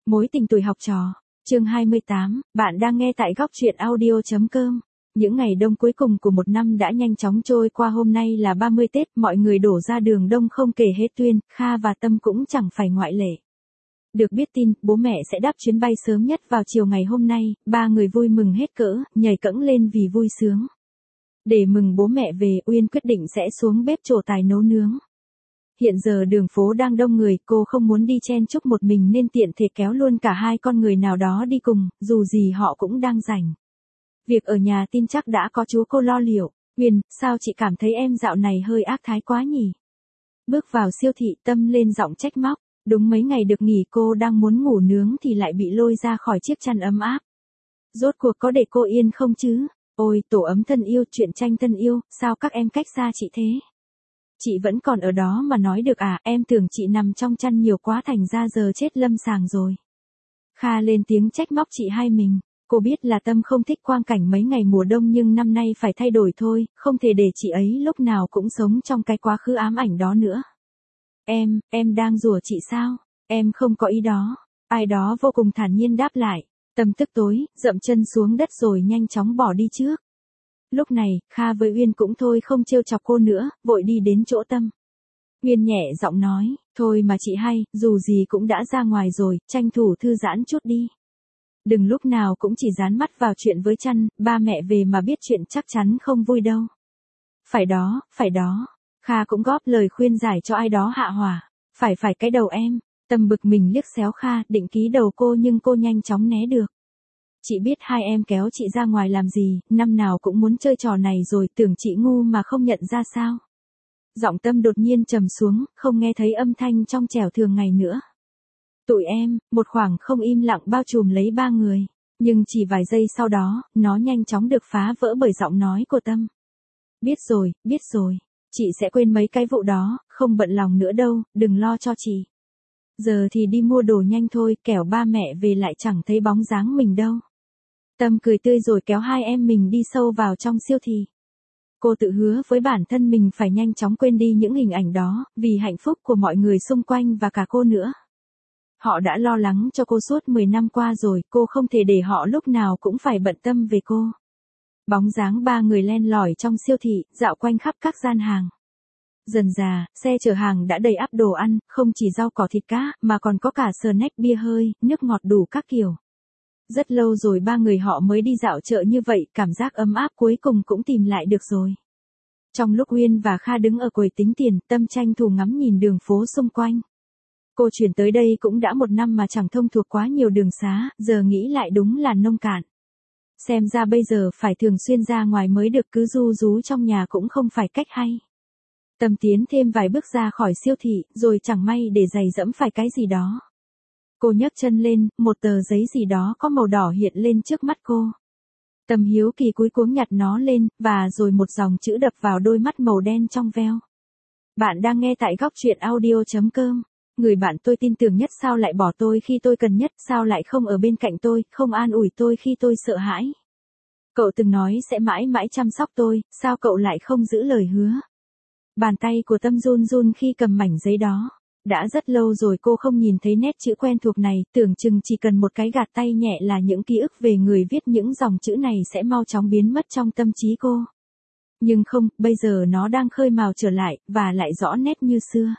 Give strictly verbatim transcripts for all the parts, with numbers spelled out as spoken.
Mối tình tuổi học trò, chương hai mươi tám, bạn đang nghe tại góc truyện audio.com. Những ngày đông cuối cùng của một năm đã nhanh chóng trôi qua, hôm nay là ba mươi Tết, mọi người đổ ra đường đông không kể hết, Tuyên, Kha và Tâm cũng chẳng phải ngoại lệ. Được biết tin, bố mẹ sẽ đáp chuyến bay sớm nhất vào chiều ngày hôm nay, ba người vui mừng hết cỡ, nhảy cẫng lên vì vui sướng. Để mừng bố mẹ về, Uyên quyết định sẽ xuống bếp trổ tài nấu nướng. Hiện giờ đường phố đang đông người, cô không muốn đi chen chúc một mình nên tiện thể kéo luôn cả hai con người nào đó đi cùng, dù gì họ cũng đang rảnh. Việc ở nhà tin chắc đã có chú cô lo liệu. Uyên, sao chị cảm thấy em dạo này hơi ác thái quá nhỉ? Bước vào siêu thị, Tâm lên giọng trách móc. Đúng mấy ngày được nghỉ cô đang muốn ngủ nướng thì lại bị lôi ra khỏi chiếc chăn ấm áp. Rốt cuộc có để cô yên không chứ? Ôi, tổ ấm thân yêu, truyện tranh thân yêu, sao các em cách xa chị thế? Chị vẫn còn ở đó mà nói được à, em tưởng chị nằm trong chăn nhiều quá thành ra giờ chết lâm sàng rồi. Kha lên tiếng trách móc chị hai mình. Cô biết là Tâm không thích quang cảnh mấy ngày mùa đông nhưng năm nay phải thay đổi thôi, không thể để chị ấy lúc nào cũng sống trong cái quá khứ ám ảnh đó nữa. Em, em đang rủa chị sao? Em không có ý đó. Ai đó vô cùng thản nhiên đáp lại. Tâm tức tối, dậm chân xuống đất rồi nhanh chóng bỏ đi trước. Lúc này, Kha với Uyên cũng thôi không trêu chọc cô nữa, vội đi đến chỗ Tâm. Uyên nhẹ giọng nói, thôi mà chị hay, dù gì cũng đã ra ngoài rồi, tranh thủ thư giãn chút đi. Đừng lúc nào cũng chỉ dán mắt vào chuyện với chăn, ba mẹ về mà biết chuyện chắc chắn không vui đâu. Phải đó, phải đó. Kha cũng góp lời khuyên giải cho ai đó hạ hỏa. Phải phải cái đầu em. Tâm bực mình liếc xéo Kha, định ký đầu cô nhưng cô nhanh chóng né được. Chị biết hai em kéo chị ra ngoài làm gì, năm nào cũng muốn chơi trò này rồi, tưởng chị ngu mà không nhận ra sao. Giọng Tâm đột nhiên trầm xuống, không nghe thấy âm thanh trong trẻo thường ngày nữa. Tụi em, một khoảng không im lặng bao trùm lấy ba người. Nhưng chỉ vài giây sau đó, nó nhanh chóng được phá vỡ bởi giọng nói của Tâm. Biết rồi, biết rồi. Chị sẽ quên mấy cái vụ đó, không bận lòng nữa đâu, đừng lo cho chị. Giờ thì đi mua đồ nhanh thôi, kẻo ba mẹ về lại chẳng thấy bóng dáng mình đâu. Tâm cười tươi rồi kéo hai em mình đi sâu vào trong siêu thị. Cô tự hứa với bản thân mình phải nhanh chóng quên đi những hình ảnh đó, vì hạnh phúc của mọi người xung quanh và cả cô nữa. Họ đã lo lắng cho cô suốt mười năm qua rồi, cô không thể để họ lúc nào cũng phải bận tâm về cô. Bóng dáng ba người len lỏi trong siêu thị, dạo quanh khắp các gian hàng. Dần dà, xe chở hàng đã đầy ắp đồ ăn, không chỉ rau cỏ thịt cá, mà còn có cả snack, bia hơi, nước ngọt đủ các kiểu. Rất lâu rồi ba người họ mới đi dạo chợ như vậy, cảm giác ấm áp cuối cùng cũng tìm lại được rồi. Trong lúc Uyên và Kha đứng ở quầy tính tiền, Tâm tranh thủ ngắm nhìn đường phố xung quanh. Cô chuyển tới đây cũng đã một năm mà chẳng thông thuộc quá nhiều đường xá, giờ nghĩ lại đúng là nông cạn. Xem ra bây giờ phải thường xuyên ra ngoài mới được, cứ ru rú trong nhà cũng không phải cách hay. Tâm tiến thêm vài bước ra khỏi siêu thị, rồi chẳng may để giày dẫm phải cái gì đó. Cô nhấc chân lên, một tờ giấy gì đó có màu đỏ hiện lên trước mắt cô. Tâm hiếu kỳ cúi cuống nhặt nó lên, và rồi một dòng chữ đập vào đôi mắt màu đen trong veo. Bạn đang nghe tại góc truyện audio.com. Người bạn tôi tin tưởng nhất sao lại bỏ tôi khi tôi cần nhất, sao lại không ở bên cạnh tôi, không an ủi tôi khi tôi sợ hãi. Cậu từng nói sẽ mãi mãi chăm sóc tôi, sao cậu lại không giữ lời hứa. Bàn tay của Tâm run run khi cầm mảnh giấy đó. Đã rất lâu rồi cô không nhìn thấy nét chữ quen thuộc này, tưởng chừng chỉ cần một cái gạt tay nhẹ là những ký ức về người viết những dòng chữ này sẽ mau chóng biến mất trong tâm trí cô. Nhưng không, bây giờ nó đang khơi mào trở lại, và lại rõ nét như xưa.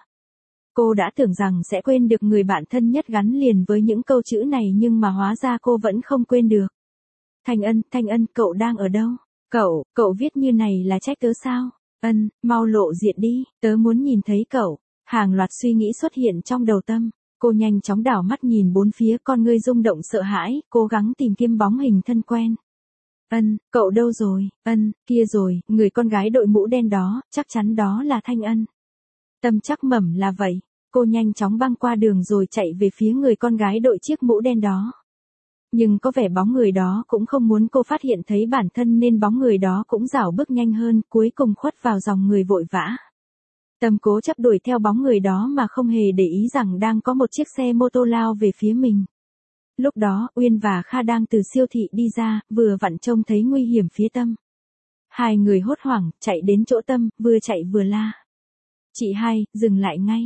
Cô đã tưởng rằng sẽ quên được người bạn thân nhất gắn liền với những câu chữ này nhưng mà hóa ra cô vẫn không quên được. Thanh Ân, Thanh Ân, cậu đang ở đâu? Cậu, cậu viết như này là trách tớ sao? Ân, mau lộ diện đi, tớ muốn nhìn thấy cậu. Hàng loạt suy nghĩ xuất hiện trong đầu Tâm. Cô nhanh chóng đảo mắt nhìn bốn phía, con ngươi rung động sợ hãi, cố gắng tìm kiếm bóng hình thân quen. Ân, cậu đâu rồi? Ân, kia rồi, người con gái đội mũ đen đó, chắc chắn đó là Thanh Ân. Tâm chắc mẩm là vậy. Cô nhanh chóng băng qua đường rồi chạy về phía người con gái đội chiếc mũ đen đó. Nhưng có vẻ bóng người đó cũng không muốn cô phát hiện thấy bản thân nên bóng người đó cũng rảo bước nhanh hơn, cuối cùng khuất vào dòng người vội vã. Tâm cố chấp đuổi theo bóng người đó mà không hề để ý rằng đang có một chiếc xe mô tô lao về phía mình. Lúc đó, Uyên và Kha đang từ siêu thị đi ra, vừa vặn trông thấy nguy hiểm phía Tâm. Hai người hốt hoảng, chạy đến chỗ Tâm, vừa chạy vừa la. Chị hai, dừng lại ngay.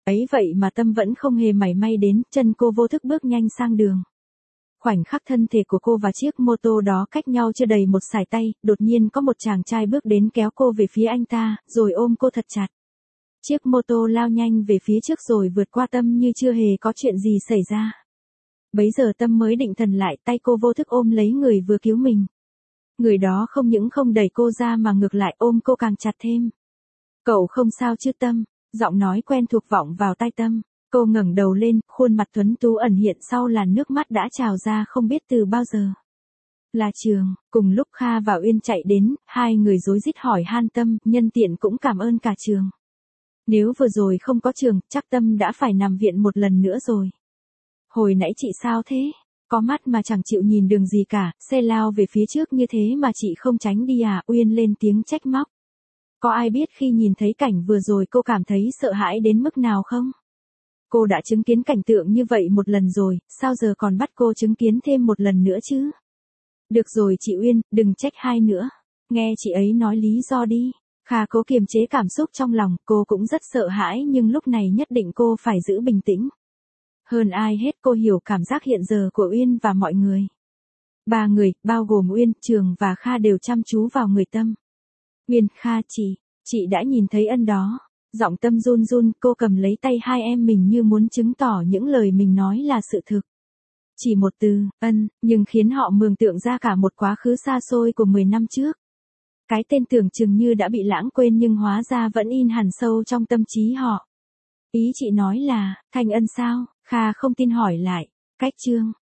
Ấy vậy mà Tâm vẫn không hề mảy may đến, chân cô vô thức bước nhanh sang đường. Khoảnh khắc thân thể của cô và chiếc mô tô đó cách nhau chưa đầy một sải tay, đột nhiên có một chàng trai bước đến kéo cô về phía anh ta, rồi ôm cô thật chặt. Chiếc mô tô lao nhanh về phía trước rồi vượt qua Tâm như chưa hề có chuyện gì xảy ra. Bấy giờ Tâm mới định thần lại, tay cô vô thức ôm lấy người vừa cứu mình. Người đó không những không đẩy cô ra mà ngược lại ôm cô càng chặt thêm. Cậu không sao chứ Tâm? Giọng nói quen thuộc vọng vào tai Tâm. Cô ngẩng đầu lên, khuôn mặt tuấn tú ẩn hiện sau làn nước mắt đã trào ra không biết từ bao giờ. Là Trường. Cùng lúc Kha và Uyên chạy đến, hai người rối rít hỏi han Tâm, nhân tiện cũng cảm ơn cả Trường. Nếu vừa rồi không có Trường, chắc Tâm đã phải nằm viện một lần nữa rồi. Hồi nãy chị sao thế? Có mắt mà chẳng chịu nhìn đường gì cả, xe lao về phía trước như thế mà chị không tránh đi à? Uyên lên tiếng trách móc. Có ai biết khi nhìn thấy cảnh vừa rồi cô cảm thấy sợ hãi đến mức nào không? Cô đã chứng kiến cảnh tượng như vậy một lần rồi, sao giờ còn bắt cô chứng kiến thêm một lần nữa chứ? Được rồi chị Uyên, đừng trách hai nữa. Nghe chị ấy nói lý do đi. Kha cố kiềm chế cảm xúc trong lòng, cô cũng rất sợ hãi nhưng lúc này nhất định cô phải giữ bình tĩnh. Hơn ai hết cô hiểu cảm giác hiện giờ của Uyên và mọi người. Ba người, bao gồm Uyên, Trường và Kha đều chăm chú vào người Tâm. Uyên, Kha, chị, chị đã nhìn thấy ân đó. Giọng Tâm run run, cô cầm lấy tay hai em mình như muốn chứng tỏ những lời mình nói là sự thực. Chỉ một từ, ân, nhưng khiến họ mường tượng ra cả một quá khứ xa xôi của mười năm trước. Cái tên tưởng chừng như đã bị lãng quên nhưng hóa ra vẫn in hằn sâu trong tâm trí họ. Ý chị nói là, thành ân sao? Kha không tin hỏi lại. Cách Trương,